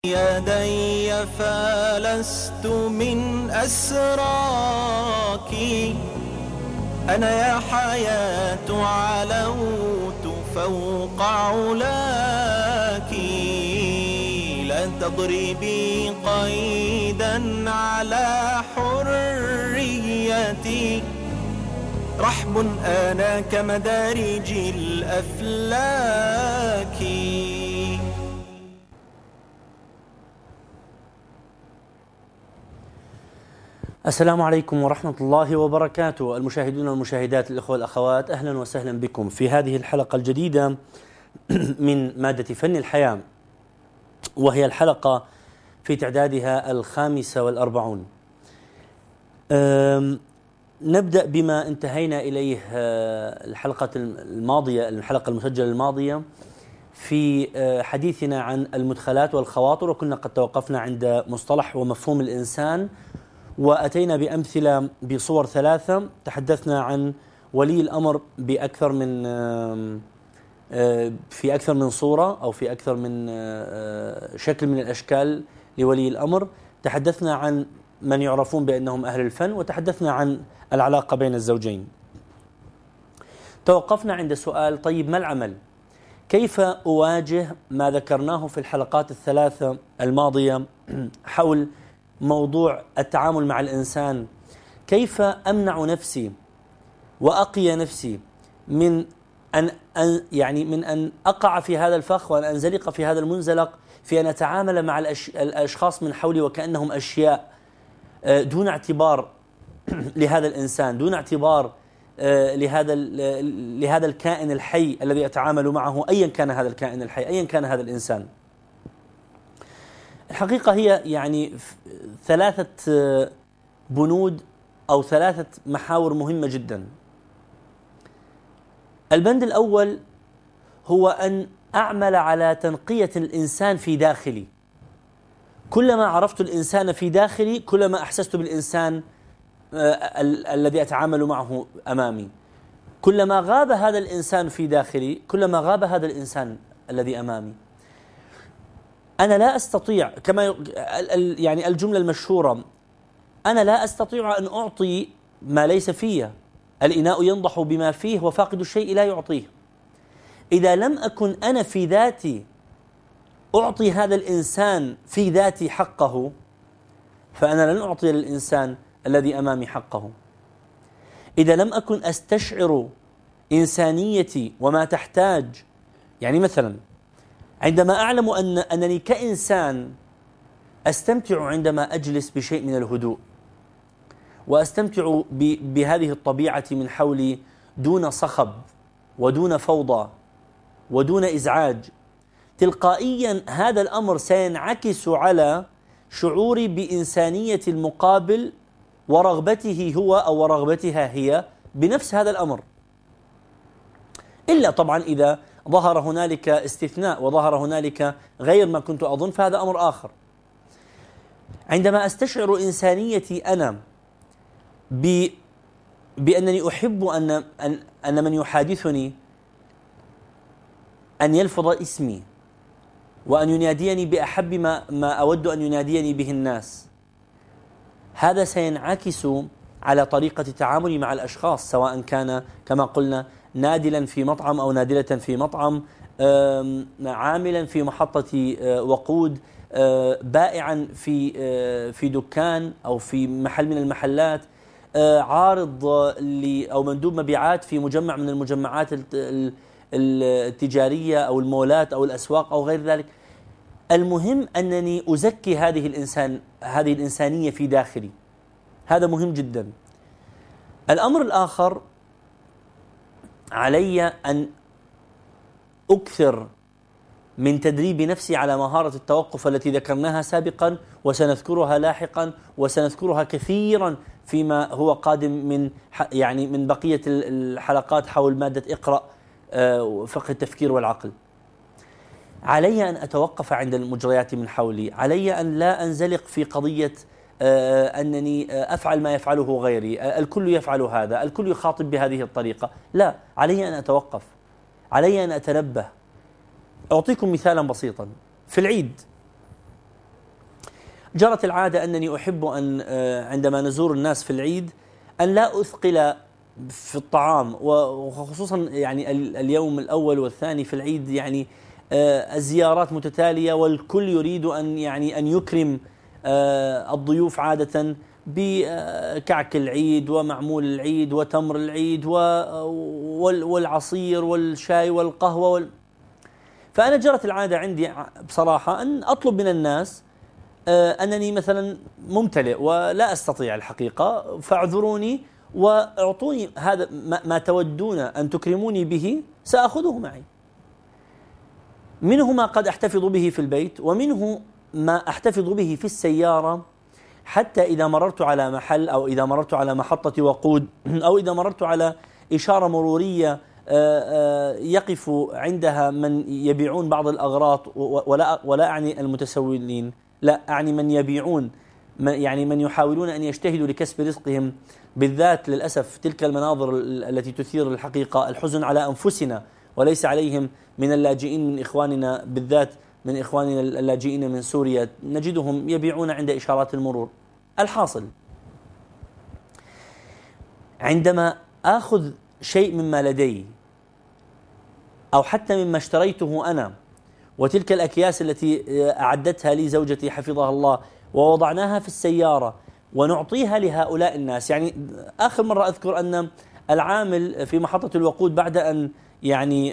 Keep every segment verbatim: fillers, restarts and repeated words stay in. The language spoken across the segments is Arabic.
يدي فلست من أسراك، أنا يا حياة علوت فوق علاك، لا تضربي قيدا على حريتي، رحب أنا كمدارج الأفلاك. السلام عليكم ورحمة الله وبركاته. المشاهدون والمشاهدات، الإخوة والأخوات، أهلا وسهلا بكم في هذه الحلقة الجديدة من مادة فن الحياة، وهي الحلقة في تعدادها الخامسة والأربعون. نبدأ بما انتهينا إليه الحلقة الماضية، الحلقة المسجلة الماضية، في حديثنا عن المدخلات والخواطر، وكنا قد توقفنا عند مصطلح ومفهوم الإنسان، وأتينا بأمثلة بصور ثلاثة. تحدثنا عن ولي الأمر بأكثر من في أكثر من صورة أو في أكثر من شكل من الأشكال لولي الأمر. تحدثنا عن من يعرفون بأنهم أهل الفن، وتحدثنا عن العلاقة بين الزوجين. توقفنا عند سؤال: طيب ما العمل؟ كيف أواجه ما ذكرناه في الحلقات الثلاثة الماضية حول موضوع التعامل مع الإنسان؟ كيف أمنع نفسي وأقي نفسي من أن يعني من أن أقع في هذا الفخ وأن أنزلق في هذا المنزلق في أن أتعامل مع الأشخاص من حولي وكأنهم أشياء، دون اعتبار لهذا الإنسان، دون اعتبار لهذا لهذا الكائن الحي الذي أتعامل معه، أيا كان هذا الكائن الحي، أيا كان هذا الإنسان. الحقيقة هي يعني ثلاثة بنود أو ثلاثة محاور مهمة جدا. البند الأول هو أن أعمل على تنقية الإنسان في داخلي. كلما عرفت الإنسان في داخلي كلما أحسست بالإنسان ال- الذي أتعامل معه أمامي. كلما غاب هذا الإنسان في داخلي كلما غاب هذا الإنسان الذي أمامي. أنا لا أستطيع، كما يعني الجملة المشهورة، أنا لا أستطيع أن أعطي ما ليس فيه. الإناء ينضح بما فيه وفاقد الشيء لا يعطيه. إذا لم أكن أنا في ذاتي أعطي هذا الإنسان في ذاتي حقه، فأنا لن أعطي للإنسان الذي أمامي حقه. إذا لم أكن أستشعر إنسانيتي وما تحتاج، يعني مثلا عندما أعلم أن أنني كإنسان أستمتع عندما أجلس بشيء من الهدوء، وأستمتع بهذه الطبيعة من حولي دون صخب ودون فوضى ودون إزعاج، تلقائيا هذا الأمر سينعكس على شعوري بإنسانية المقابل ورغبته هو أو ورغبتها هي بنفس هذا الأمر. إلا طبعا إذا ظهر هنالك استثناء وظهر هنالك غير ما كنت أظن، فهذا أمر آخر. عندما أستشعر إنسانيتي أنا ب... بأنني أحب أن... أن... أن من يحادثني أن يلفظ اسمي وأن يناديني بأحب ما, ما أود أن يناديني به الناس، هذا سينعكس على طريقة تعاملي مع الأشخاص، سواء كان كما قلنا نادلا في مطعم أو نادلة في مطعم، عاملا في محطة وقود، بائعا في في دكان أو في محل من المحلات، عارض أو مندوب مبيعات في مجمع من المجمعات التجارية أو المولات أو الأسواق أو غير ذلك. المهم أنني أزكي هذه الإنسان هذه الإنسانية في داخلي. هذا مهم جدا. الأمر الآخر، علي أن أكثر من تدريب نفسي على مهارة التوقف التي ذكرناها سابقا، وسنذكرها لاحقا، وسنذكرها كثيرا فيما هو قادم من يعني من بقية الحلقات حول مادة اقرأ فقه التفكير والعقل. علي أن أتوقف عند المجريات من حولي. علي أن لا أنزلق في قضية أنني أفعل ما يفعله غيري، الكل يفعل هذا، الكل يخاطب بهذه الطريقة. لا، علي أن أتوقف، علي أن أتنبه. أعطيكم مثالا بسيطا. في العيد جرت العادة أنني أحب أن عندما نزور الناس في العيد أن لا أثقل في الطعام، وخصوصا يعني اليوم الأول والثاني في العيد يعني الزيارات متتالية، والكل يريد أن يعني أن يكرم الضيوف عادة بكعك العيد ومعمول العيد وتمر العيد والعصير والشاي والقهوة وال... فأنا جرت العادة عندي بصراحة أن أطلب من الناس أنني مثلا ممتلئ ولا أستطيع الحقيقة، فاعذروني واعطوني هذا ما تودون أن تكرموني به سأخذه معي. منه ما قد أحتفظ به في البيت، ومنه ما أحتفظ به في السيارة، حتى إذا مررت على محل أو إذا مررت على محطة وقود أو إذا مررت على إشارة مرورية يقف عندها من يبيعون بعض الأغراض، ولا ولا أعني المتسولين، لا أعني من يبيعون، يعني من يحاولون أن يجتهدوا لكسب رزقهم، بالذات للأسف تلك المناظر التي تثير الحقيقة الحزن على أنفسنا وليس عليهم من اللاجئين من إخواننا، بالذات من إخواننا اللاجئين من سوريا، نجدهم يبيعون عند إشارات المرور. الحاصل، عندما آخذ شيء مما لدي أو حتى مما اشتريته أنا، وتلك الأكياس التي أعدتها لي زوجتي حفظها الله ووضعناها في السيارة ونعطيها لهؤلاء الناس، يعني آخر مرة أذكر أن العامل في محطة الوقود بعد أن يعني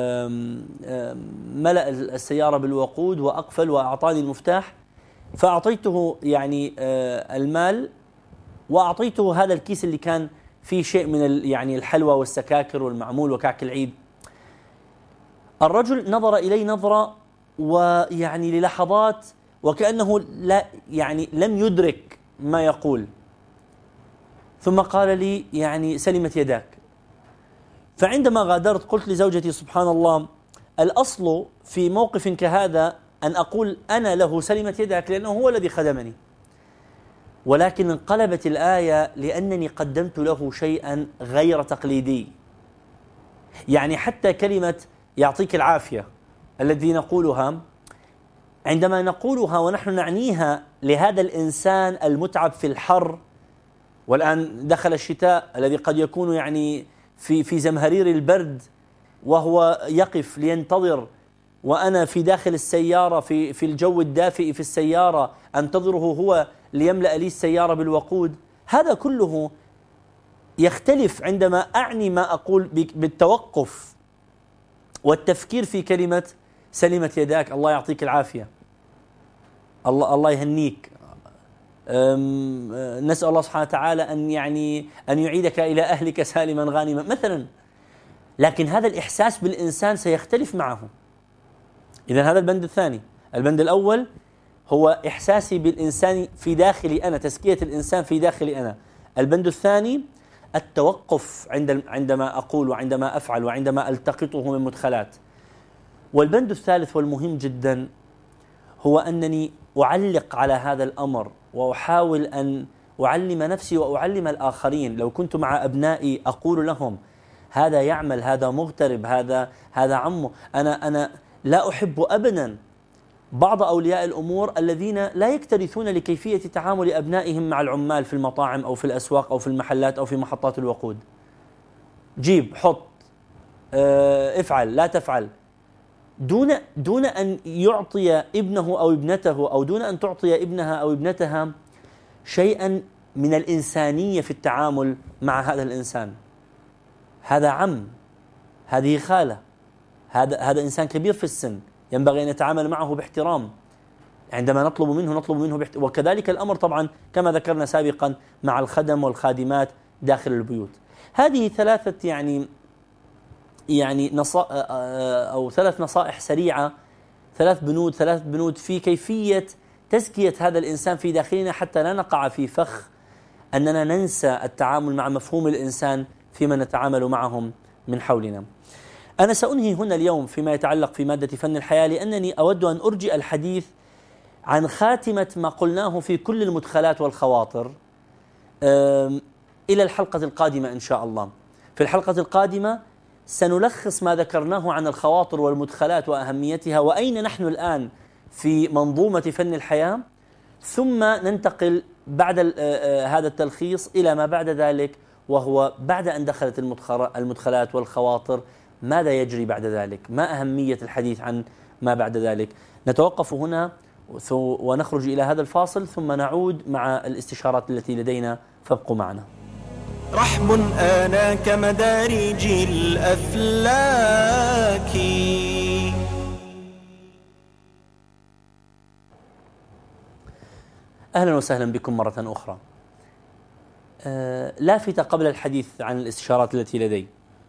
ملأ السيارة بالوقود وأقفل وأعطاني المفتاح، فأعطيته يعني المال وأعطيته هذا الكيس اللي كان فيه شيء من يعني الحلوى والسكاكر والمعمول وكعك العيد. الرجل نظر إلي نظرة ويعني للحظات وكأنه لا يعني لم يدرك ما يقول، ثم قال لي يعني سلمت يداك. فعندما غادرت قلت لزوجتي سبحان الله، الأصل في موقف كهذا أن أقول أنا له سلمت يداك لأنه هو الذي خدمني، ولكن انقلبت الآية لأنني قدمت له شيئا غير تقليدي. يعني حتى كلمة يعطيك العافية الذي نقولها، عندما نقولها ونحن نعنيها لهذا الإنسان المتعب في الحر، والآن دخل الشتاء الذي قد يكون يعني في في زمهرير البرد وهو يقف لينتظر، وأنا في داخل السيارة في في الجو الدافئ في السيارة أنتظره هو ليملأ لي السيارة بالوقود. هذا كله يختلف عندما أعني ما أقول بالتوقف والتفكير في كلمة سلمت يداك، الله يعطيك العافية، الله الله يهنيك، نسأل الله سبحانه وتعالى أن يعني أن يعيدك إلى أهلك سالما غانما مثلا. لكن هذا الإحساس بالإنسان سيختلف معه. إذن هذا البند الثاني. البند الأول هو إحساسي بالإنسان في داخلي أنا، تزكية الإنسان في داخلي أنا. البند الثاني التوقف عند عندما أقول وعندما أفعل وعندما ألتقطه من مدخلات. والبند الثالث والمهم جدا هو أنني أعلق على هذا الأمر وأحاول أن أعلم نفسي وأعلم الآخرين. لو كنت مع أبنائي أقول لهم هذا يعمل، هذا مغترب، هذا هذا عمه. أنا أنا لا أحب أبدا بعض أولياء الأمور الذين لا يكترثون لكيفية تعامل أبنائهم مع العمال في المطاعم أو في الأسواق أو في المحلات أو في محطات الوقود. جيب، حط، افعل، لا تفعل، دون دون أن يعطي ابنه أو ابنته أو دون أن تعطي ابنها أو ابنتها شيئا من الإنسانية في التعامل مع هذا الإنسان. هذا عم، هذه خالة، هذا هذا إنسان كبير في السن، ينبغي أن يتعامل معه باحترام. عندما نطلب منه نطلب منه باحترام. وكذلك الأمر طبعا كما ذكرنا سابقا مع الخدم والخادمات داخل البيوت. هذه ثلاثة يعني يعني نصائح أو ثلاث نصائح سريعة، ثلاث بنود ثلاث بنود في كيفية تزكية هذا الإنسان في داخلنا، حتى لا نقع في فخ أننا ننسى التعامل مع مفهوم الإنسان فيما نتعامل معهم من حولنا. أنا سأنهي هنا اليوم فيما يتعلق في مادة فن الحياة، لأنني أود أن أرجئ الحديث عن خاتمة ما قلناه في كل المدخلات والخواطر إلى الحلقة القادمة إن شاء الله. في الحلقة القادمة سنلخص ما ذكرناه عن الخواطر والمدخلات وأهميتها وأين نحن الآن في منظومة فن الحياة، ثم ننتقل بعد هذا التلخيص إلى ما بعد ذلك، وهو بعد أن دخلت المدخلات والخواطر ماذا يجري بعد ذلك؟ ما أهمية الحديث عن ما بعد ذلك؟ نتوقف هنا ونخرج إلى هذا الفاصل ثم نعود مع الاستشارات التي لدينا، فابقوا معنا. رحب آنا كمدارج الأفلاك. أهلا وسهلا بكم مرة أخرى. آه لافتة قبل الحديث عن الاستشارات التي لدي،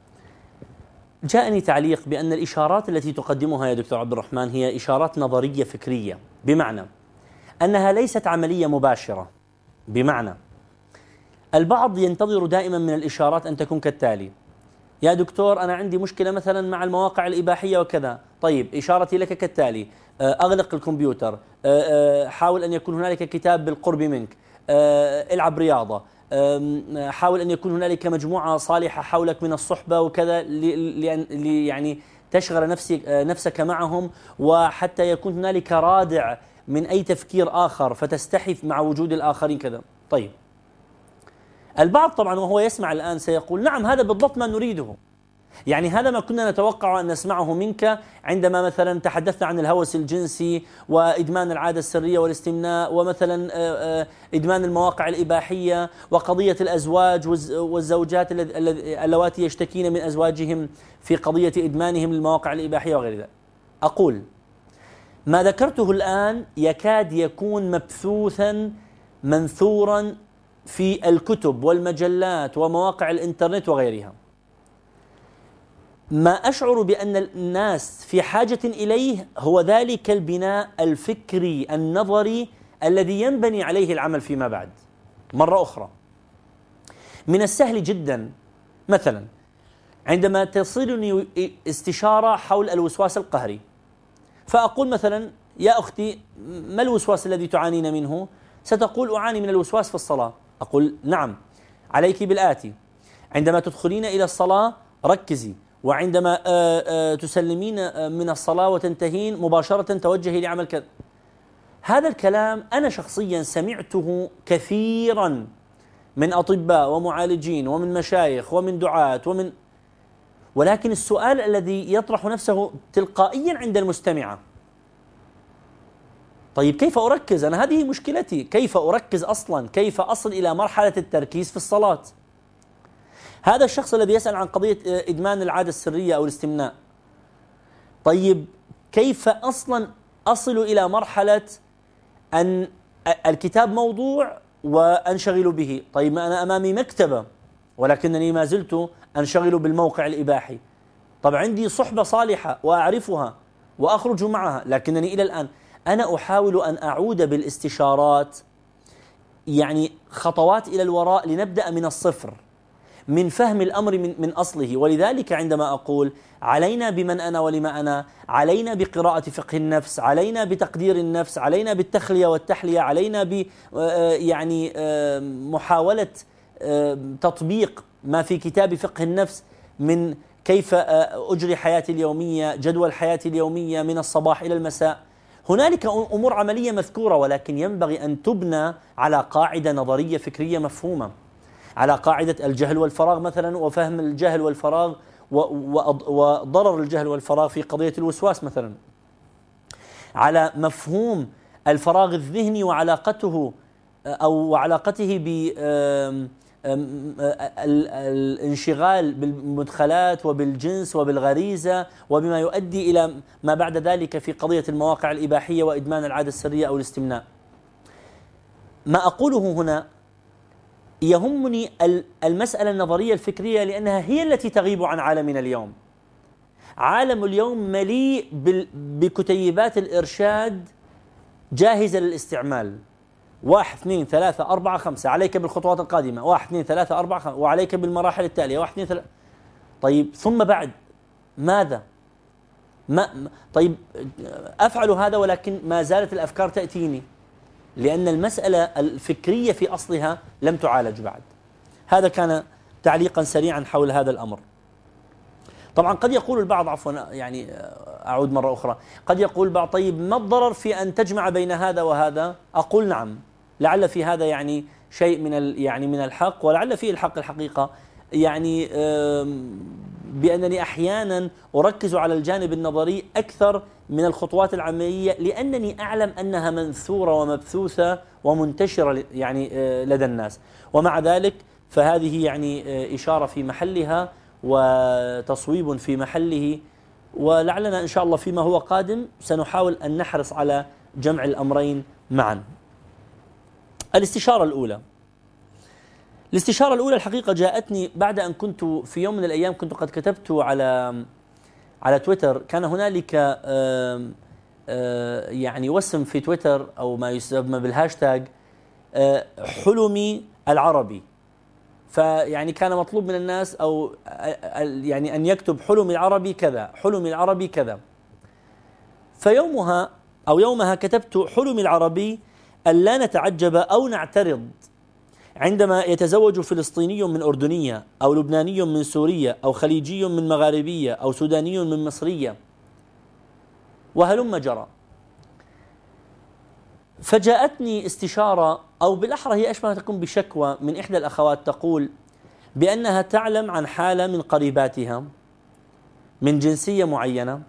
جاءني تعليق بأن الإشارات التي تقدمها يا دكتور عبد الرحمن هي إشارات نظرية فكرية، بمعنى أنها ليست عملية مباشرة. بمعنى البعض ينتظر دائما من الإشارات أن تكون كالتالي: يا دكتور أنا عندي مشكلة مثلا مع المواقع الإباحية وكذا، طيب إشارتي لك كالتالي: أغلق الكمبيوتر، حاول أن يكون هنالك كتاب بالقرب منك، العب رياضة، حاول أن يكون هنالك مجموعة صالحة حولك من الصحبة وكذا، لأن يعني تشغل نفسك نفسك معهم، وحتى يكون هنالك رادع من أي تفكير آخر فتستحث مع وجود الآخرين كذا. طيب البعض طبعا وهو يسمع الآن سيقول: نعم هذا بالضبط ما نريده، يعني هذا ما كنا نتوقع أن نسمعه منك عندما مثلا تحدثنا عن الهوس الجنسي وإدمان العادة السرية والاستمناء، ومثلا إدمان المواقع الإباحية، وقضية الأزواج والزوجات اللواتي يشتكين من أزواجهم في قضية إدمانهم للمواقع الإباحية وغير ذلك. أقول ما ذكرته الآن يكاد يكون مبثوثا منثورا في الكتب والمجلات ومواقع الإنترنت وغيرها. ما أشعر بأن الناس في حاجة إليه هو ذلك البناء الفكري النظري الذي ينبني عليه العمل فيما بعد. مرة أخرى، من السهل جدا مثلا عندما تصلني استشارة حول الوسواس القهري، فأقول مثلا: يا أختي ما الوسواس الذي تعانين منه؟ ستقول: أعاني من الوسواس في الصلاة. أقول: نعم، عليك بالآتي: عندما تدخلين إلى الصلاة ركزي، وعندما تسلمين من الصلاة وتنتهين مباشرة توجهي لعمل كذا. هذا الكلام أنا شخصيا سمعته كثيرا من أطباء ومعالجين ومن مشايخ ومن دعاة ومن ولكن السؤال الذي يطرح نفسه تلقائيا عند المستمعة: طيب كيف أركز؟ أنا هذه مشكلتي، كيف أركز أصلا؟ كيف أصل إلى مرحلة التركيز في الصلاة؟ هذا الشخص الذي يسأل عن قضية إدمان العادة السرية أو الاستمناء، طيب كيف أصلا أصل إلى مرحلة أن الكتاب موضوع وأنشغل به؟ طيب ما أنا أمامي مكتبة ولكنني ما زلت أنشغل بالموقع الإباحي. طب عندي صحبة صالحة وأعرفها وأخرج معها، لكنني إلى الآن أنا أحاول أن أعود بالاستشارات يعني خطوات إلى الوراء لنبدأ من الصفر، من فهم الأمر من, من أصله. ولذلك عندما أقول علينا بمن أنا ولما أنا، علينا بقراءة فقه النفس، علينا بتقدير النفس، علينا بالتخلية والتحلية، علينا ب يعني محاولة تطبيق ما في كتاب فقه النفس من كيف أجري حياتي اليومية، جدول حياتي اليومية من الصباح إلى المساء. هنالك أمور عملية مذكورة، ولكن ينبغي أن تبنى على قاعدة نظرية فكرية مفهومة، على قاعدة الجهل والفراغ مثلا، وفهم الجهل والفراغ وضرر الجهل والفراغ في قضية الوسواس مثلا، على مفهوم الفراغ الذهني وعلاقته أو علاقته ب الانشغال بالمدخلات وبالجنس وبالغريزة وبما يؤدي إلى ما بعد ذلك في قضية المواقع الإباحية وإدمان العادة السرية أو الاستمناء. ما أقوله هنا يهمني المسألة النظرية الفكرية، لأنها هي التي تغيب عن عالمنا اليوم. عالم اليوم مليء بكتيبات الإرشاد جاهزة للاستعمال: واحد اثنين ثلاثة أربعة خمسة، عليك بالخطوات القادمة، واحد اثنين ثلاثة أربعة خمسة، وعليك بالمراحل التالية، واحد اثنين ثلاثة. طيب ثم بعد ماذا؟ ما طيب أفعل هذا ولكن ما زالت الأفكار تأتيني، لأن المسألة الفكرية في أصلها لم تعالج بعد. هذا كان تعليقا سريعا حول هذا الأمر. طبعا قد يقول البعض، عفوا يعني أعود مرة أخرى، قد يقول البعض طيب ما الضرر في أن تجمع بين هذا وهذا؟ أقول نعم، لعل في هذا يعني شيء من يعني من الحق، ولعل فيه الحق الحقيقة، يعني بأنني أحيانا أركز على الجانب النظري أكثر من الخطوات العملية، لأنني أعلم أنها منثورة ومبثوثة ومنتشرة يعني لدى الناس. ومع ذلك فهذه يعني إشارة في محلها وتصويب في محله، ولعلنا إن شاء الله فيما هو قادم سنحاول أن نحرص على جمع الأمرين معا. الاستشارة الأولى الاستشارة الأولى الحقيقة جاءتني بعد أن كنت في يوم من الأيام كنت قد كتبت على على تويتر، كان هنالك آآ آآ يعني وسم في تويتر أو ما يسمى بالهاشتاج حلمي العربي، فيعني كان مطلوب من الناس أو يعني أن يكتب حلمي العربي كذا، حلمي العربي كذا. فيومها أو يومها كتبت حلمي العربي ألا نتعجب أو نعترض عندما يتزوج فلسطيني من أردنية أو لبناني من سورية أو خليجي من مغاربية أو سوداني من مصرية وهلم جرى. فجاءتني استشارة، أو بالأحرى هي أشبه تكون بشكوى من إحدى الأخوات، تقول بأنها تعلم عن حالة من قريباتها من جنسية معينة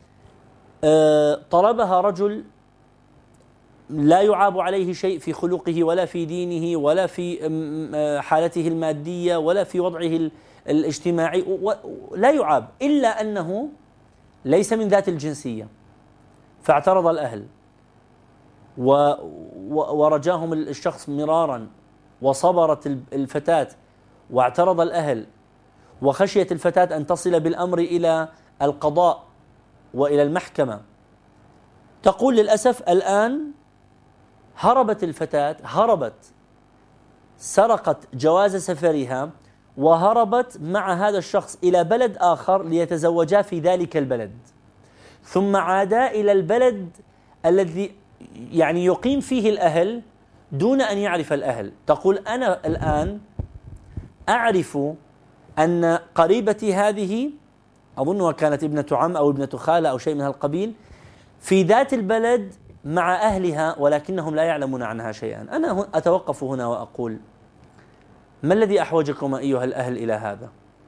طلبها رجل لا يعاب عليه شيء في خلقه ولا في دينه ولا في حالته المادية ولا في وضعه الاجتماعي، لا يعاب، إلا أنه ليس من ذات الجنسية. فاعترض الأهل ورجاهم الشخص مرارا، وصبرت الفتاة واعترض الأهل، وخشيت الفتاة أن تصل بالأمر إلى القضاء وإلى المحكمة. تقول للأسف الآن هربت الفتاة، هربت سرقت جواز سفرها وهربت مع هذا الشخص إلى بلد آخر ليتزوجا في ذلك البلد، ثم عادا إلى البلد الذي يعني يقيم فيه الأهل دون أن يعرف الأهل. تقول أنا الآن أعرف أن قريبتي هذه، أظنها كانت ابنة عم أو ابنة خالة أو شيء من هالقبيل، في ذات البلد مع أهلها ولكنهم لا يعلمون عنها شيئا. أنا أتوقف هنا وأقول ما الذي أحوجكم أيها الأهل إلى هذا؟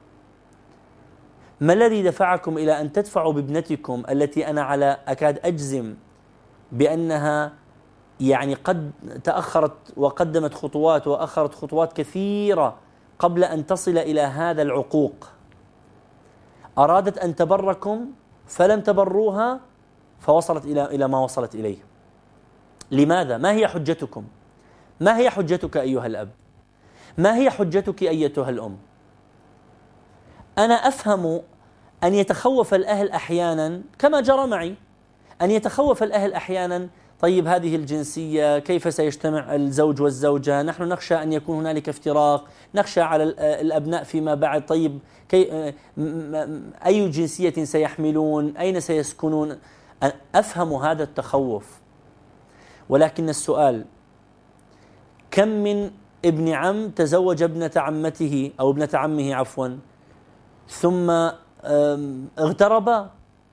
ما الذي دفعكم إلى أن تدفعوا بابنتكم التي أنا على أكاد أجزم بأنها يعني قد تأخرت وقدمت خطوات وأخرت خطوات كثيرة قبل أن تصل إلى هذا العقوق، أرادت أن تبركم فلم تبروها فوصلت إلى إلى ما وصلت إليه. لماذا؟ ما هي حجتكم؟ ما هي حجتك أيها الأب؟ ما هي حجتك أيتها الأم؟ أنا أفهم أن يتخوف الأهل أحيانا كما جرى معي، أن يتخوف الأهل أحيانا طيب هذه الجنسية كيف سيجتمع الزوج والزوجة؟ نحن نخشى أن يكون هنالك افتراق، نخشى على الأبناء فيما بعد، طيب كي أي جنسية سيحملون؟ أين سيسكنون؟ أفهم هذا التخوف، ولكن السؤال كم من ابن عم تزوج ابنة عمته أو ابنة عمه عفوا ثم اغتربا،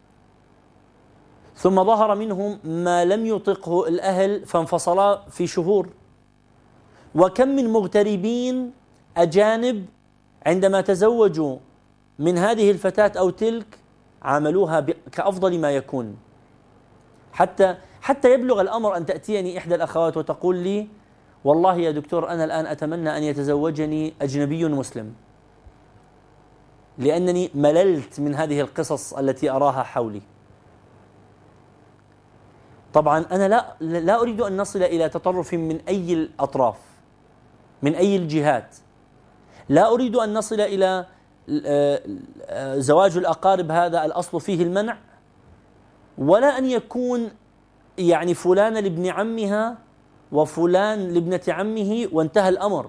ثم ظهر منهم ما لم يطقه الأهل فانفصلا في شهور. وكم من مغتربين أجانب عندما تزوجوا من هذه الفتاة أو تلك عاملوها كأفضل ما يكون، حتى حتى يبلغ الأمر أن تأتيني إحدى الأخوات وتقول لي والله يا دكتور أنا الآن أتمنى أن يتزوجني أجنبي مسلم، لأنني مللت من هذه القصص التي أراها حولي. طبعا أنا لا لا أريد أن نصل إلى تطرف من أي الأطراف من أي الجهات، لا أريد أن نصل إلى زواج الأقارب هذا الأصل فيه المنع، ولا أن يكون يعني فلان لابن عمها وفلان لابنة عمه وانتهى الأمر.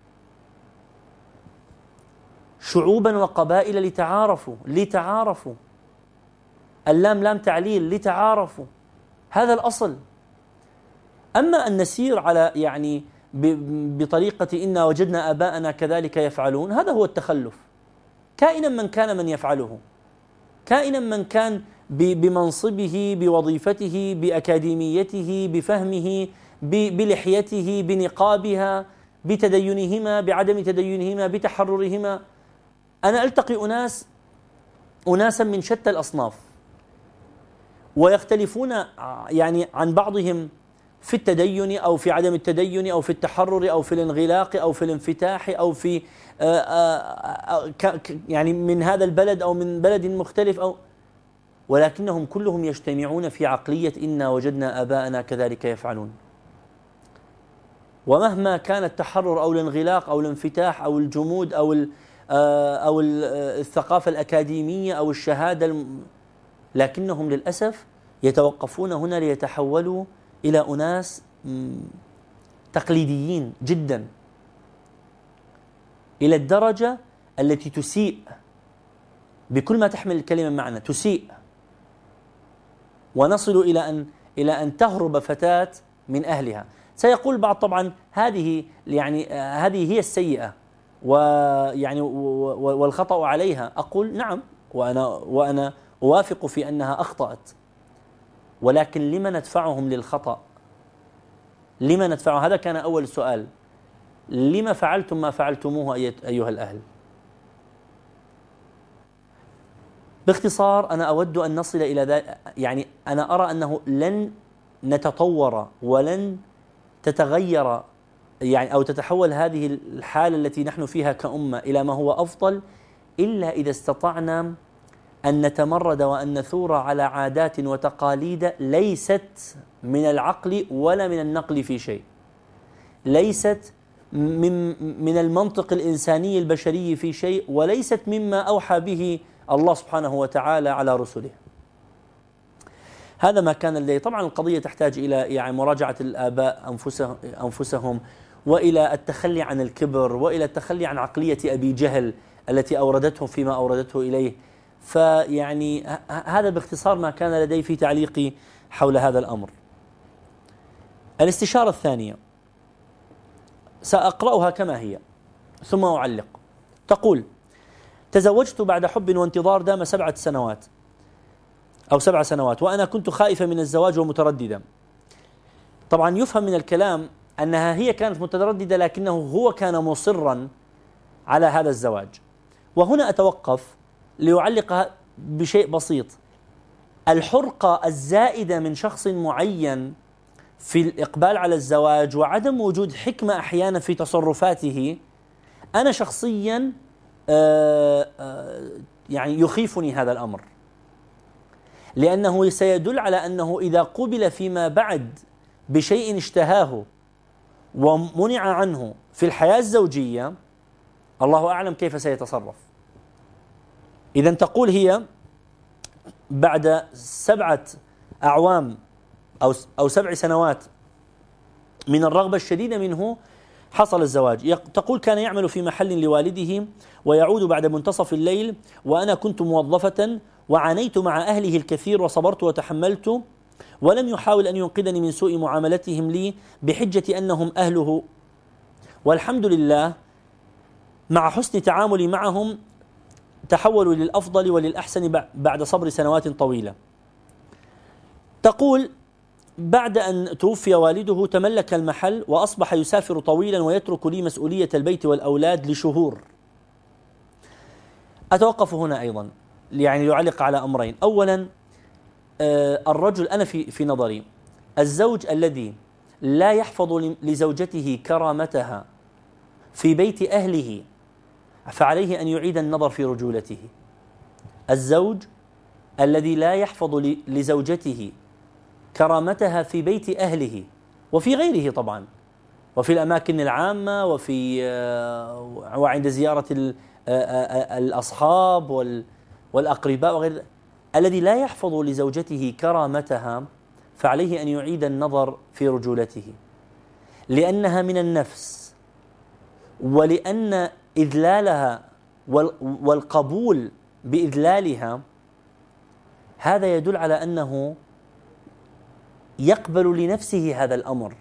شعوبا وقبائل لتعارفوا لتعارفوا اللام لام تعليل لتعارفوا، هذا الأصل. أما أن نسير على يعني بطريقة إنا وجدنا آباءنا كذلك يفعلون، هذا هو التخلف كائنا من كان من يفعله. كائنا من كان، بمنصبه، بوظيفته، بأكاديميته، بفهمه، بلحيته، بنقابها، بتدينهما، بعدم تدينهما، بتحررهما. أنا ألتقي أناس أناسا من شتى الأصناف، ويختلفون يعني عن بعضهم في التدين أو في عدم التدين أو في التحرر أو في الانغلاق أو في الانفتاح أو في يعني من هذا البلد أو من بلد مختلف، أو ولكنهم كلهم يجتمعون في عقلية إنا وجدنا آباءنا كذلك يفعلون. ومهما كان التحرر أو الانغلاق أو الانفتاح أو الجمود أو أو الثقافة الأكاديمية أو الشهادة، لكنهم للأسف يتوقفون هنا ليتحولوا إلى أناس تقليديين جدا، إلى الدرجة التي تسيء بكل ما تحمل الكلمة معنى، تسيء، ونصل إلى أن إلى أن تهرب فتاة من أهلها. سيقول بعض طبعا هذه يعني هذه هي السيئة ويعني والخطأ عليها. أقول نعم، وأنا وأنا أوافق في أنها أخطأت، ولكن لما ندفعهم للخطأ؟ لما ندفعهم؟ هذا كان أول سؤال. لما فعلتم ما فعلتموه أيها الأهل؟ باختصار أنا أود أن نصل إلى ذلك، يعني أنا أرى أنه لن نتطور ولن تتغير يعني أو تتحول هذه الحالة التي نحن فيها كأمة إلى ما هو أفضل إلا إذا استطعنا أن نتمرد وأن نثور على عادات وتقاليد ليست من العقل ولا من النقل في شيء، ليست من من المنطق الإنساني البشري في شيء، وليست مما أوحى به الله سبحانه وتعالى على رسله. هذا ما كان لدي. طبعا القضية تحتاج إلى يعني مراجعة الآباء أنفسهم أنفسهم وإلى التخلي عن الكبر وإلى التخلي عن عقلية أبي جهل التي أوردته فيما أوردته إليه. فيعني هذا باختصار ما كان لدي في تعليقي حول هذا الأمر. الاستشارة الثانية سأقرأها كما هي ثم أعلق. تقول: تزوجت بعد حب وانتظار دام سبعة سنوات أو سبع سنوات، وأنا كنت خائفة من الزواج ومترددة. طبعا يفهم من الكلام أنها هي كانت مترددة، لكنه هو كان مصرا على هذا الزواج. وهنا أتوقف ليعلق بشيء بسيط. الحرقة الزائدة من شخص معين في الإقبال على الزواج وعدم وجود حكمة أحيانا في تصرفاته، أنا شخصيا آآ آآ يعني يخيفني هذا الأمر، لأنه سيدل على أنه إذا قبل فيما بعد بشيء اشتهاه ومنع عنه في الحياة الزوجية، الله أعلم كيف سيتصرف. إذا تقول هي بعد سبعة أعوام أو أو سبع سنوات من الرغبة الشديدة منه حصل الزواج. تقول: كان يعمل في محل لوالده ويعود بعد منتصف الليل، وأنا كنت موظفة وعانيت مع أهله الكثير وصبرت وتحملت، ولم يحاول أن ينقذني من سوء معاملتهم لي بحجة أنهم أهله، والحمد لله مع حسن تعاملي معهم تحولوا للأفضل وللأحسن بعد صبر سنوات طويلة. تقول: بعد أن توفي والده تملك المحل وأصبح يسافر طويلا ويترك لي مسؤولية البيت والأولاد لشهور. أتوقف هنا أيضا يعني يعلق على أمرين. أولا، الرجل أنا في في نظري الزوج الذي لا يحفظ لزوجته كرامتها في بيت أهله فعليه أن يعيد النظر في رجولته. الزوج الذي لا يحفظ لزوجته كرامتها في بيت أهله وفي غيره طبعا، وفي الأماكن العامة وفي وعند زيارة الأصحاب والأقرباء وغير ذلك، الذي لا يحفظ لزوجته كرامتها فعليه أن يعيد النظر في رجولته، لأنها من النفس، ولأن إذلالها والقبول بإذلالها هذا يدل على أنه يقبل لنفسه هذا الأمر،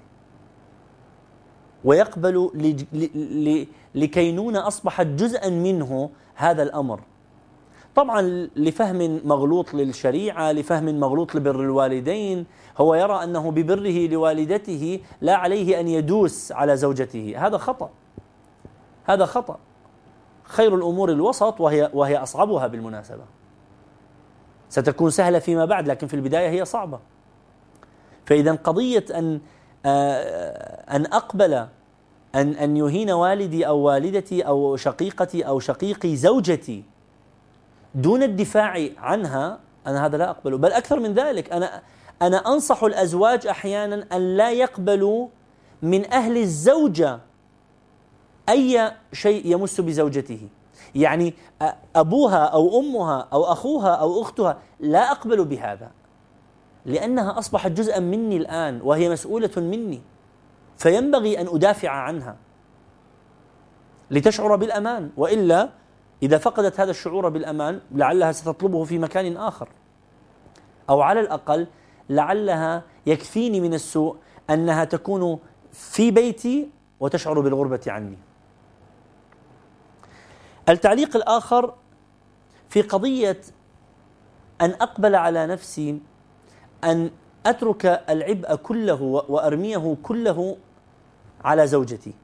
ويقبل لكينونة أصبحت جزءا منه هذا الأمر. طبعا لفهم مغلوط للشريعة، لفهم مغلوط لبر الوالدين. هو يرى أنه ببره لوالدته لا عليه أن يدوس على زوجته. هذا خطأ، هذا خطأ. خير الأمور الوسط، وهي وهي أصعبها بالمناسبة. ستكون سهلة فيما بعد، لكن في البداية هي صعبة. فإذا قضية أن أن أقبل أن أن يهين والدي أو والدتي أو شقيقتي أو شقيقي زوجتي دون الدفاع عنها، أنا هذا لا أقبله. بل أكثر من ذلك، أنا أنا أنصح الأزواج أحيانا أن لا يقبلوا من أهل الزوجة أي شيء يمس بزوجته. يعني أبوها أو أمها أو أخوها أو أختها لا أقبل بهذا، لأنها أصبحت جزءا مني الآن وهي مسؤولة مني، فينبغي أن أدافع عنها لتشعر بالأمان. وإلا إذا فقدت هذا الشعور بالأمان لعلها ستطلبه في مكان آخر، أو على الأقل لعلها يكفيني من السوء أنها تكون في بيتي وتشعر بالغربة عني. التعليق الآخر في قضية أن أقبل على نفسي أن أترك العبء كله وأرميه كله على زوجتي،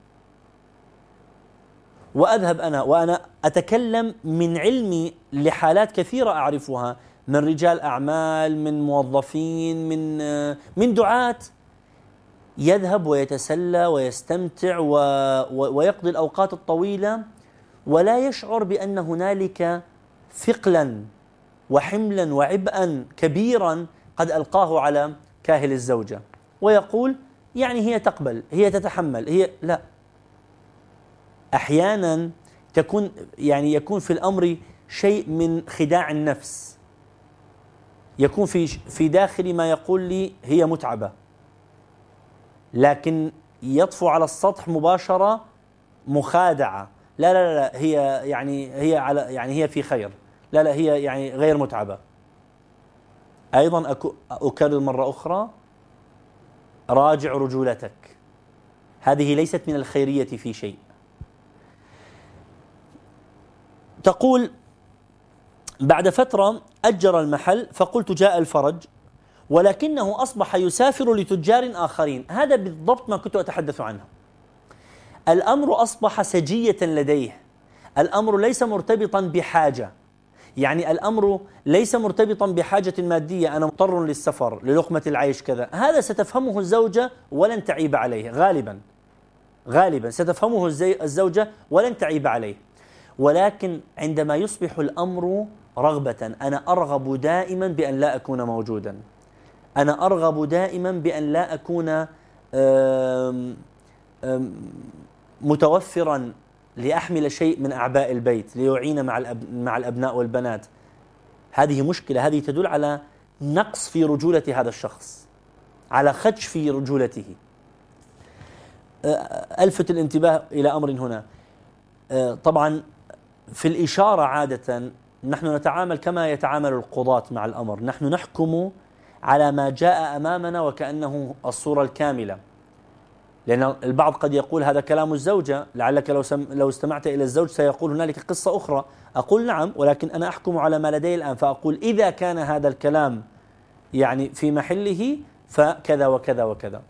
وأذهب أنا وأنا أتكلم من علمي لحالات كثيرة أعرفها من رجال أعمال، من موظفين، من من دعاة، يذهب ويتسلى ويستمتع ويقضي الأوقات الطويلة ولا يشعر بأن هنالك ثقلا وحملا وعبئا كبيرا قد ألقاه على كاهل الزوجة، ويقول يعني هي تقبل، هي تتحمل، هي لا. أحيانا تكون يعني يكون في الأمر شيء من خداع النفس، يكون في في داخلي ما يقول لي هي متعبة، لكن يطفو على السطح مباشرة مخادعة. لا لا لا هي يعني هي على يعني هي في خير، لا لا هي يعني غير متعبة. أيضا أكرر مرة أخرى، راجع رجولتك، هذه ليست من الخيرية في شيء. تقول بعد فترة أجر المحل فقلت جاء الفرج، ولكنه أصبح يسافر لتجار آخرين. هذا بالضبط ما كنت أتحدث عنه. الأمر أصبح سجية لديه، الأمر ليس مرتبطا بحاجة، يعني الأمر ليس مرتبطا بحاجة مادية، أنا مضطر للسفر للقمة العيش كذا. هذا ستفهمه الزوجة ولن تعيب عليه، غالبا غالبا ستفهمه الزوجة ولن تعيب عليه. ولكن عندما يصبح الأمر رغبة، أنا أرغب دائما بأن لا أكون موجودا، أنا أرغب دائما بأن لا أكون أم أم متوفرا لأحمل شيء من أعباء البيت ليعين مع الأب مع الأبناء والبنات. هذه مشكلة، هذه تدل على نقص في رجولة هذا الشخص، على خدش في رجولته. ألفت الانتباه إلى أمر هنا. طبعا في الإشارة عادة نحن نتعامل كما يتعامل القضاة مع الأمر، نحن نحكم على ما جاء أمامنا وكأنه الصورة الكاملة، لأن البعض قد يقول هذا كلام الزوجة، لعلك لو سم لو استمعت إلى الزوج سيقول هنالك قصة أخرى. أقول نعم، ولكن أنا أحكم على ما لدي الآن، فأقول إذا كان هذا الكلام يعني في محله فكذا وكذا وكذا.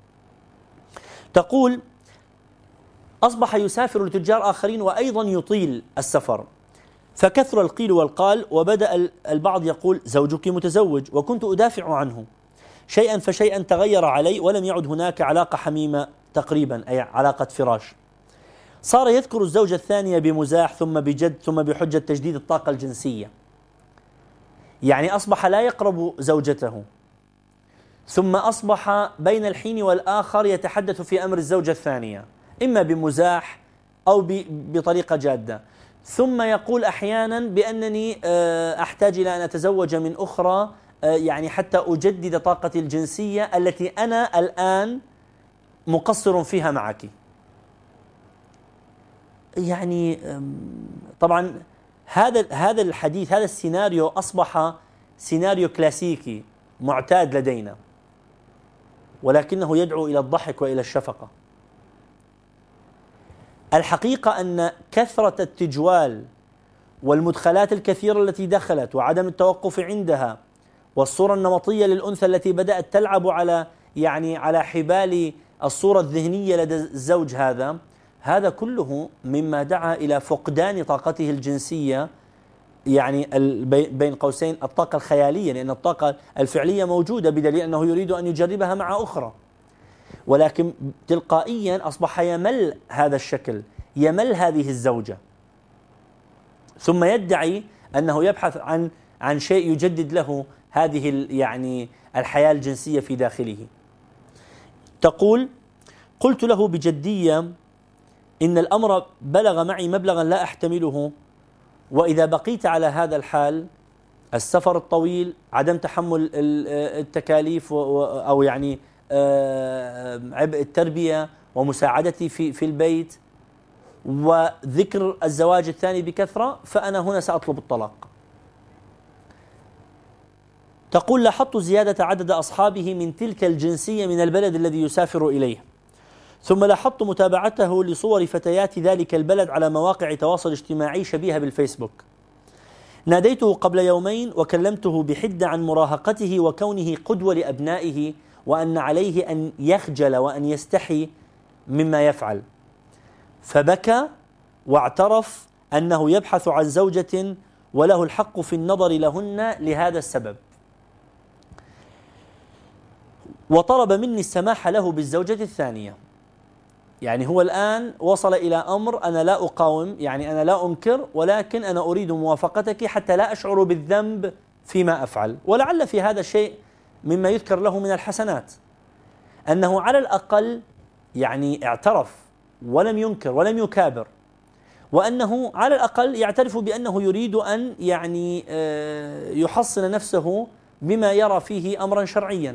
تقول أصبح يسافر لتجار آخرين وأيضا يطيل السفر، فكثر القيل والقال، وبدأ البعض يقول زوجك متزوج، وكنت أدافع عنه. شيئا فشيئا تغير علي ولم يعد هناك علاقة حميمة تقريبا، أي علاقة فراش. صار يذكر الزوجة الثانية بمزاح ثم بجد ثم بحجة تجديد الطاقة الجنسية، يعني أصبح لا يقرب زوجته، ثم أصبح بين الحين والآخر يتحدث في أمر الزوجة الثانية إما بمزاح أو بطريقة جادة، ثم يقول أحيانا بأنني أحتاج إلى أن أتزوج من أخرى يعني حتى أجدد طاقتي الجنسية التي أنا الآن مقصر فيها معك. يعني طبعا هذا هذا الحديث، هذا السيناريو أصبح سيناريو كلاسيكي معتاد لدينا، ولكنه يدعو إلى الضحك وإلى الشفقة. الحقيقة أن كثرة التجوال والمدخلات الكثيرة التي دخلت وعدم التوقف عندها والصورة النمطية للأنثى التي بدأت تلعب على يعني على حبال الصورة الذهنية لدى الزوج، هذا هذا كله مما دعا إلى فقدان طاقته الجنسية، يعني بين قوسين الطاقة الخيالية، لأن الطاقة الفعلية موجودة بدليل أنه يريد أن يجربها مع أخرى، ولكن تلقائيا أصبح يمل هذا الشكل، يمل هذه الزوجة، ثم يدعي أنه يبحث عن عن شيء يجدد له هذه يعني الحياة الجنسية في داخله. تقول: قلت له بجدية إن الأمر بلغ معي مبلغا لا أحتمله، وإذا بقيت على هذا الحال، السفر الطويل، عدم تحمل التكاليف أو يعني عبء التربية ومساعدتي في في البيت وذكر الزواج الثاني بكثرة، فأنا هنا سأطلب الطلاق. تقول: لاحظت زيادة عدد أصحابه من تلك الجنسية من البلد الذي يسافر إليه، ثم لاحظت متابعته لصور فتيات ذلك البلد على مواقع تواصل اجتماعي شبيهة بالفيسبوك. ناديته قبل يومين وكلمته بحدة عن مراهقته وكونه قدوة لأبنائه، وأن عليه أن يخجل وأن يستحي مما يفعل، فبكى واعترف أنه يبحث عن زوجة وله الحق في النظر لهن لهذا السبب، وطلب مني السماح له بالزوجة الثانية. يعني هو الآن وصل إلى أمر أنا لا أقاوم، يعني أنا لا أنكر، ولكن أنا أريد موافقتك حتى لا أشعر بالذنب فيما أفعل. ولعل في هذا الشيء مما يذكر له من الحسنات، أنه على الأقل يعني اعترف ولم ينكر ولم يكابر، وأنه على الأقل يعترف بأنه يريد أن يعني يحصن نفسه بما يرى فيه أمرا شرعيا.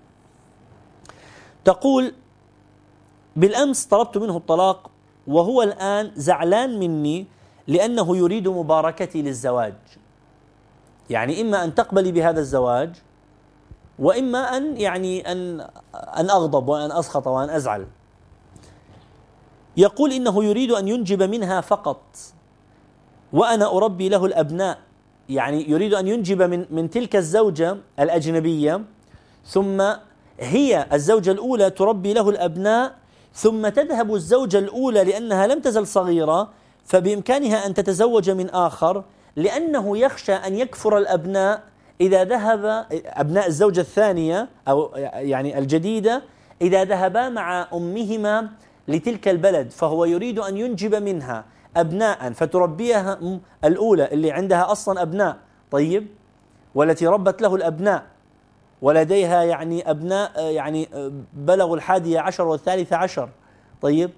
تقول: بالأمس طلبت منه الطلاق وهو الآن زعلان مني لأنه يريد مباركتي للزواج، يعني إما أن تقبلي بهذا الزواج وإما أن يعني أن أن أغضب وأن أسخط وأن أزعل. يقول: إنه يريد أن ينجب منها فقط وأنا أربي له الأبناء، يعني يريد أن ينجب من من تلك الزوجة الأجنبية، ثم هي الزوجة الأولى تربي له الأبناء، ثم تذهب الزوجة الأولى لأنها لم تزل صغيرة فبإمكانها أن تتزوج من آخر، لأنه يخشى أن يكفر الأبناء إذا ذهب أبناء الزوجة الثانية أو يعني الجديدة إذا ذهبا مع أمهما لتلك البلد، فهو يريد أن ينجب منها أبناء فتربيها الأولى اللي عندها أصلا أبناء، طيب، والتي ربت له الأبناء ولديها يعني أبناء يعني بلغوا الحادية عشر والثالثة عشر، طيب،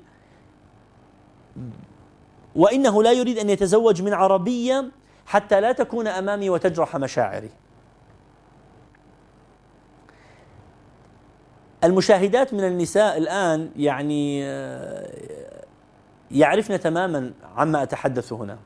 وإنه لا يريد أن يتزوج من عربية حتى لا تكون أمامي وتجرح مشاعري. المشاهدات من النساء الآن يعني يعرفن تماما عما أتحدث هنا،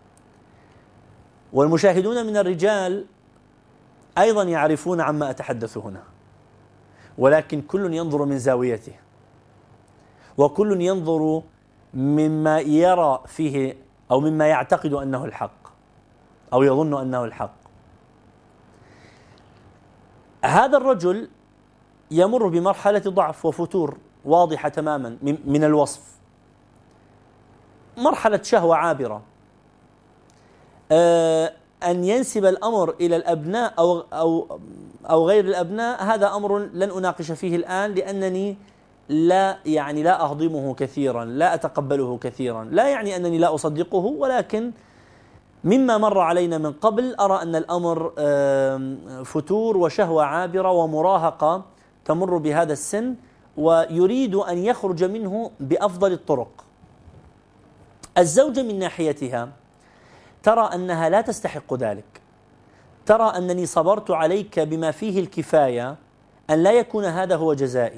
والمشاهدون من الرجال أيضا يعرفون عما أتحدث هنا، ولكن كل ينظر من زاويته، وكل ينظر مما يرى فيه أو مما يعتقد أنه الحق أو يظن أنه الحق. هذا الرجل يمر بمرحلة ضعف وفتور واضحة تماما من الوصف، مرحلة شهوة عابرة، أن ينسب الأمر إلى الأبناء أو أو أو غير الأبناء هذا أمر لن أناقش فيه الآن، لأنني لا يعني لا أهضمه كثيرا، لا أتقبله كثيرا، لا يعني أنني لا أصدقه، ولكن مما مر علينا من قبل أرى أن الأمر فتور وشهوة عابرة ومراهقة تمر بهذا السن، ويريد أن يخرج منه بأفضل الطرق. الزوجة من ناحيتها ترى أنها لا تستحق ذلك، ترى أنني صبرت عليك بما فيه الكفاية أن لا يكون هذا هو جزائي،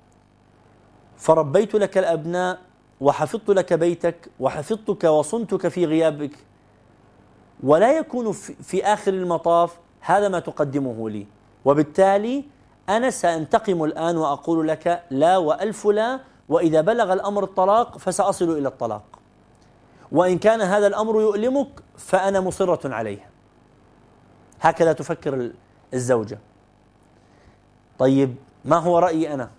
فربيت لك الأبناء وحفظت لك بيتك وحفظتك وصنتك في غيابك، ولا يكون في آخر المطاف هذا ما تقدمه لي، وبالتالي أنا سأنتقم الآن وأقول لك لا وألف لا، وإذا بلغ الأمر الطلاق فسأصل إلى الطلاق. وإن كان هذا الأمر يؤلمك فأنا مصرة عليه. هكذا تفكر الزوجة. طيب ما هو رأيي أنا؟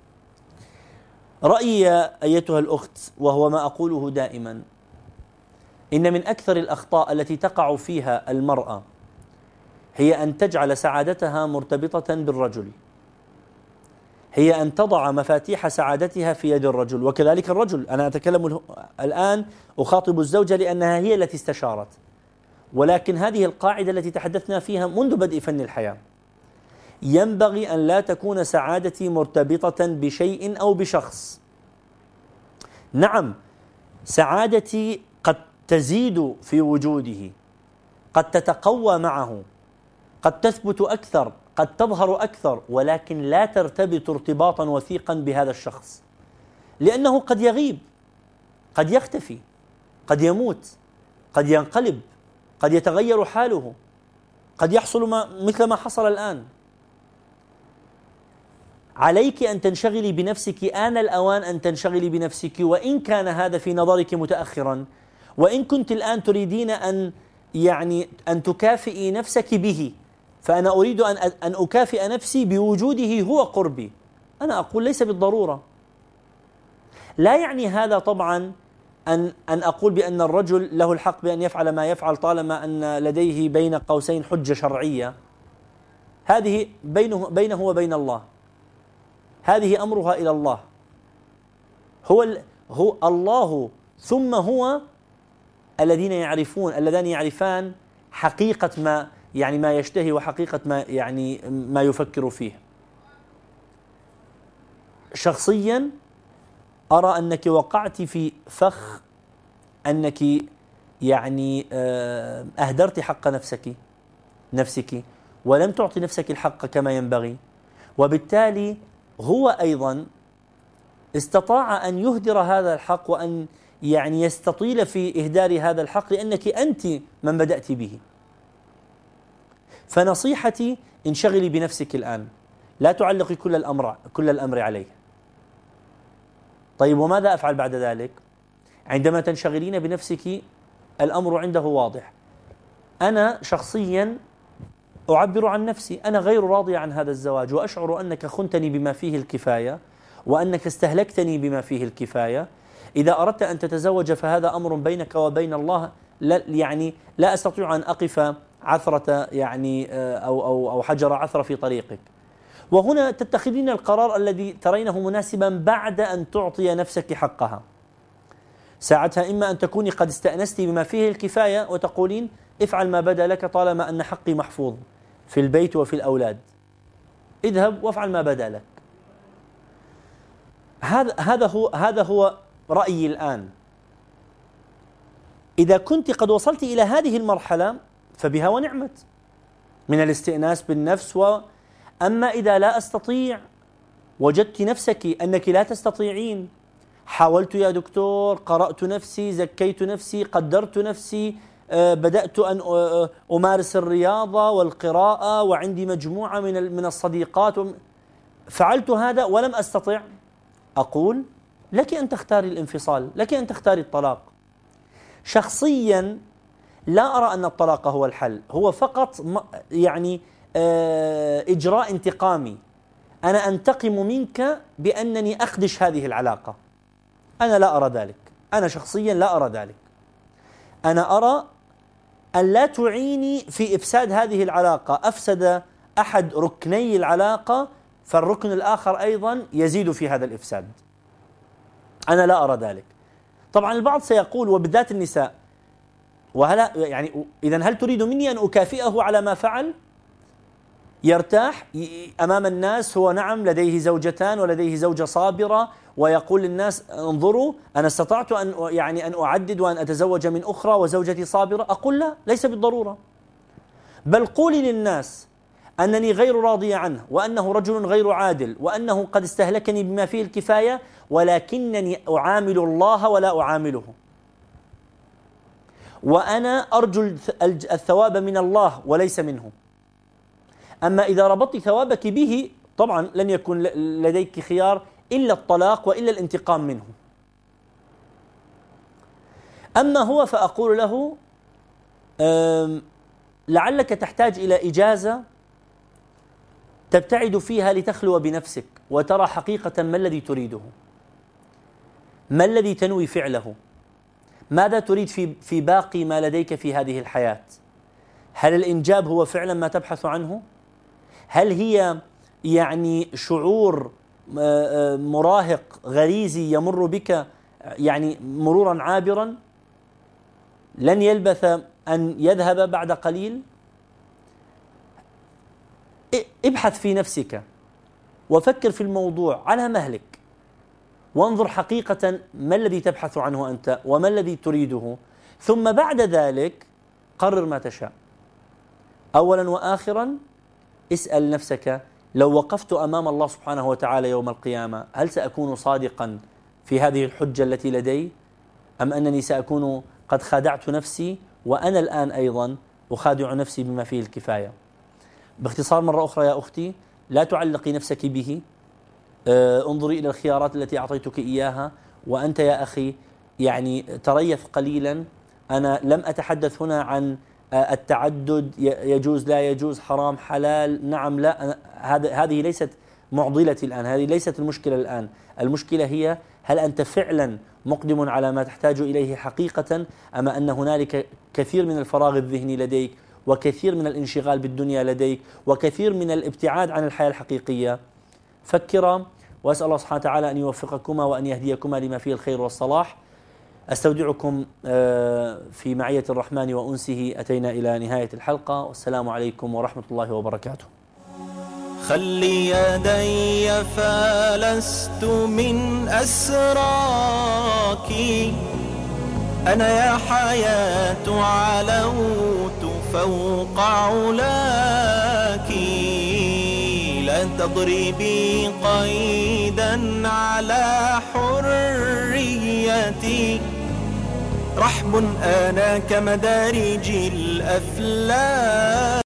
رأيي أيتها الأخت، وهو ما أقوله دائما، إن من أكثر الأخطاء التي تقع فيها المرأة هي أن تجعل سعادتها مرتبطة بالرجل، هي أن تضع مفاتيح سعادتها في يد الرجل، وكذلك الرجل. أنا أتكلم الآن أخاطب الزوجة لأنها هي التي استشارت، ولكن هذه القاعدة التي تحدثنا فيها منذ بدء فن الحياة. ينبغي أن لا تكون سعادتي مرتبطة بشيء أو بشخص. نعم، سعادتي قد تزيد في وجوده، قد تتقوى معه، قد تثبت أكثر، قد تظهر أكثر، ولكن لا ترتبط ارتباطا وثيقا بهذا الشخص، لأنه قد يغيب، قد يختفي، قد يموت، قد ينقلب، قد يتغير حاله، قد يحصل ما مثل ما حصل الآن. عليك أن تنشغلي بنفسك، آن الأوان أن تنشغلي بنفسك، وإن كان هذا في نظرك متأخرا، وإن كنت الآن تريدين أن يعني أن تكافئي نفسك به، فأنا أريد أن أن أكافئ نفسي بوجوده هو قربي. أنا أقول ليس بالضرورة. لا يعني هذا طبعا أن أن أقول بأن الرجل له الحق بأن يفعل ما يفعل طالما أن لديه بين قوسين حجة شرعية، هذه بينه بينه وبين الله، هذه أمرها إلى الله. هو هو الله ثم هو الذين يعرفون اللذان يعرفان حقيقة ما يعني ما يشتهي وحقيقة ما يعني ما يفكر فيه. شخصيا أرى أنك وقعت في فخ أنك يعني أهدرت حق نفسك نفسك ولم تعطي نفسك الحق كما ينبغي، وبالتالي هو أيضا استطاع أن يهدر هذا الحق وأن يعني يستطيل في إهدار هذا الحق لأنك أنت من بدأت به. فنصيحتي انشغلي بنفسك الآن، لا تعلقي كل الأمر كل الأمر عليه. طيب وماذا أفعل بعد ذلك؟ عندما تنشغلين بنفسك الأمر عنده واضح. أنا شخصيا أعبر عن نفسي، أنا غير راضي عن هذا الزواج، وأشعر أنك خنتني بما فيه الكفاية، وأنك استهلكتني بما فيه الكفاية. إذا أردت أن تتزوج فهذا أمر بينك وبين الله، لا يعني لا أستطيع أن أقف عثرة يعني أو أو أو حجر عثرة في طريقك. وهنا تتخذين القرار الذي ترينه مناسبا بعد أن تعطي نفسك حقها. ساعتها إما أن تكوني قد استأنست بما فيه الكفاية وتقولين افعل ما بدا لك طالما أن حقي محفوظ في البيت وفي الأولاد، اذهب وافعل ما بدا لك. هذا هذا هو هذا هو رأيي الآن. إذا كنت قد وصلت إلى هذه المرحلة فبها ونعمت من الاستئناس بالنفس. و أما إذا لا أستطيع، وجدت نفسك أنك لا تستطيعين، حاولت يا دكتور، قرأت نفسي، زكيت نفسي، قدرت نفسي، بدأت أن أمارس الرياضة والقراءة، وعندي مجموعة من من الصديقات، فعلت هذا ولم أستطع، أقول لك أن تختاري الانفصال، لك أن تختاري الطلاق. شخصيا لا أرى أن الطلاق هو الحل، هو فقط يعني إجراء انتقامي. أنا أنتقم منك بأنني أخدش هذه العلاقة. أنا لا أرى ذلك، أنا شخصيا لا أرى ذلك. أنا أرى أن لا تعيني في إفساد هذه العلاقة. أفسد أحد ركني العلاقة فالركن الآخر أيضا يزيد في هذا الإفساد. أنا لا أرى ذلك. طبعا البعض سيقول، وبالذات النساء، وهلا يعني إذن هل تريد مني أن أكافئه على ما فعل؟ يرتاح أمام الناس، هو نعم لديه زوجتان ولديه زوجة صابرة، ويقول للناس انظروا أنا استطعت أن يعني أن أعدد وأن أتزوج من أخرى وزوجتي صابرة. أقول لا، ليس بالضرورة. بل قولي للناس أنني غير راضية عنه، وأنه رجل غير عادل، وأنه قد استهلكني بما فيه الكفاية، ولكنني أعامل الله ولا أعامله، وأنا أرجو الثواب من الله وليس منه. أما إذا ربطت ثوابك به طبعا لن يكون لديك خيار إلا الطلاق وإلا الانتقام منه. أما هو فأقول له لعلك تحتاج إلى إجازة تبتعد فيها لتخلو بنفسك وترى حقيقة ما الذي تريده، ما الذي تنوي فعله، ماذا تريد في في باقي ما لديك في هذه الحياة. هل الإنجاب هو فعلا ما تبحث عنه؟ هل هي يعني شعور مراهق غريزي يمر بك يعني مرورا عابرا لن يلبث أن يذهب بعد قليل؟ ابحث في نفسك وفكر في الموضوع على مهلك، وانظر حقيقة ما الذي تبحث عنه أنت وما الذي تريده، ثم بعد ذلك قرر ما تشاء. أولا وآخرا اسأل نفسك لو وقفت أمام الله سبحانه وتعالى يوم القيامة هل سأكون صادقا في هذه الحجة التي لدي، أم أنني سأكون قد خادعت نفسي وأنا الآن أيضا أخادع نفسي بما فيه الكفاية. باختصار مرة أخرى يا أختي، لا تعلقي نفسك به، انظري إلى الخيارات التي أعطيتك إياها. وأنت يا أخي يعني تريث قليلا. أنا لم أتحدث هنا عن التعدد، يجوز لا يجوز، حرام حلال نعم لا، هذه ليست معضلتي الآن، هذه ليست المشكلة الآن. المشكلة هي هل أنت فعلا مقدم على ما تحتاج إليه حقيقة، أما أن هنالك كثير من الفراغ الذهني لديك، وكثير من الانشغال بالدنيا لديك، وكثير من الابتعاد عن الحياة الحقيقية. فكرا، وأسأل الله سبحانه وتعالى أن يوفقكما وأن يهديكما لما فيه الخير والصلاح. أستودعكم في معية الرحمن وأنسه. أتينا إلى نهاية الحلقة، والسلام عليكم ورحمة الله وبركاته. خلي يدي فلست من أسراك، أنا يا حياة علوت فوق علاك، لا تضربي قيدا على حريتي، رحب آناك مدارج الأفلاك.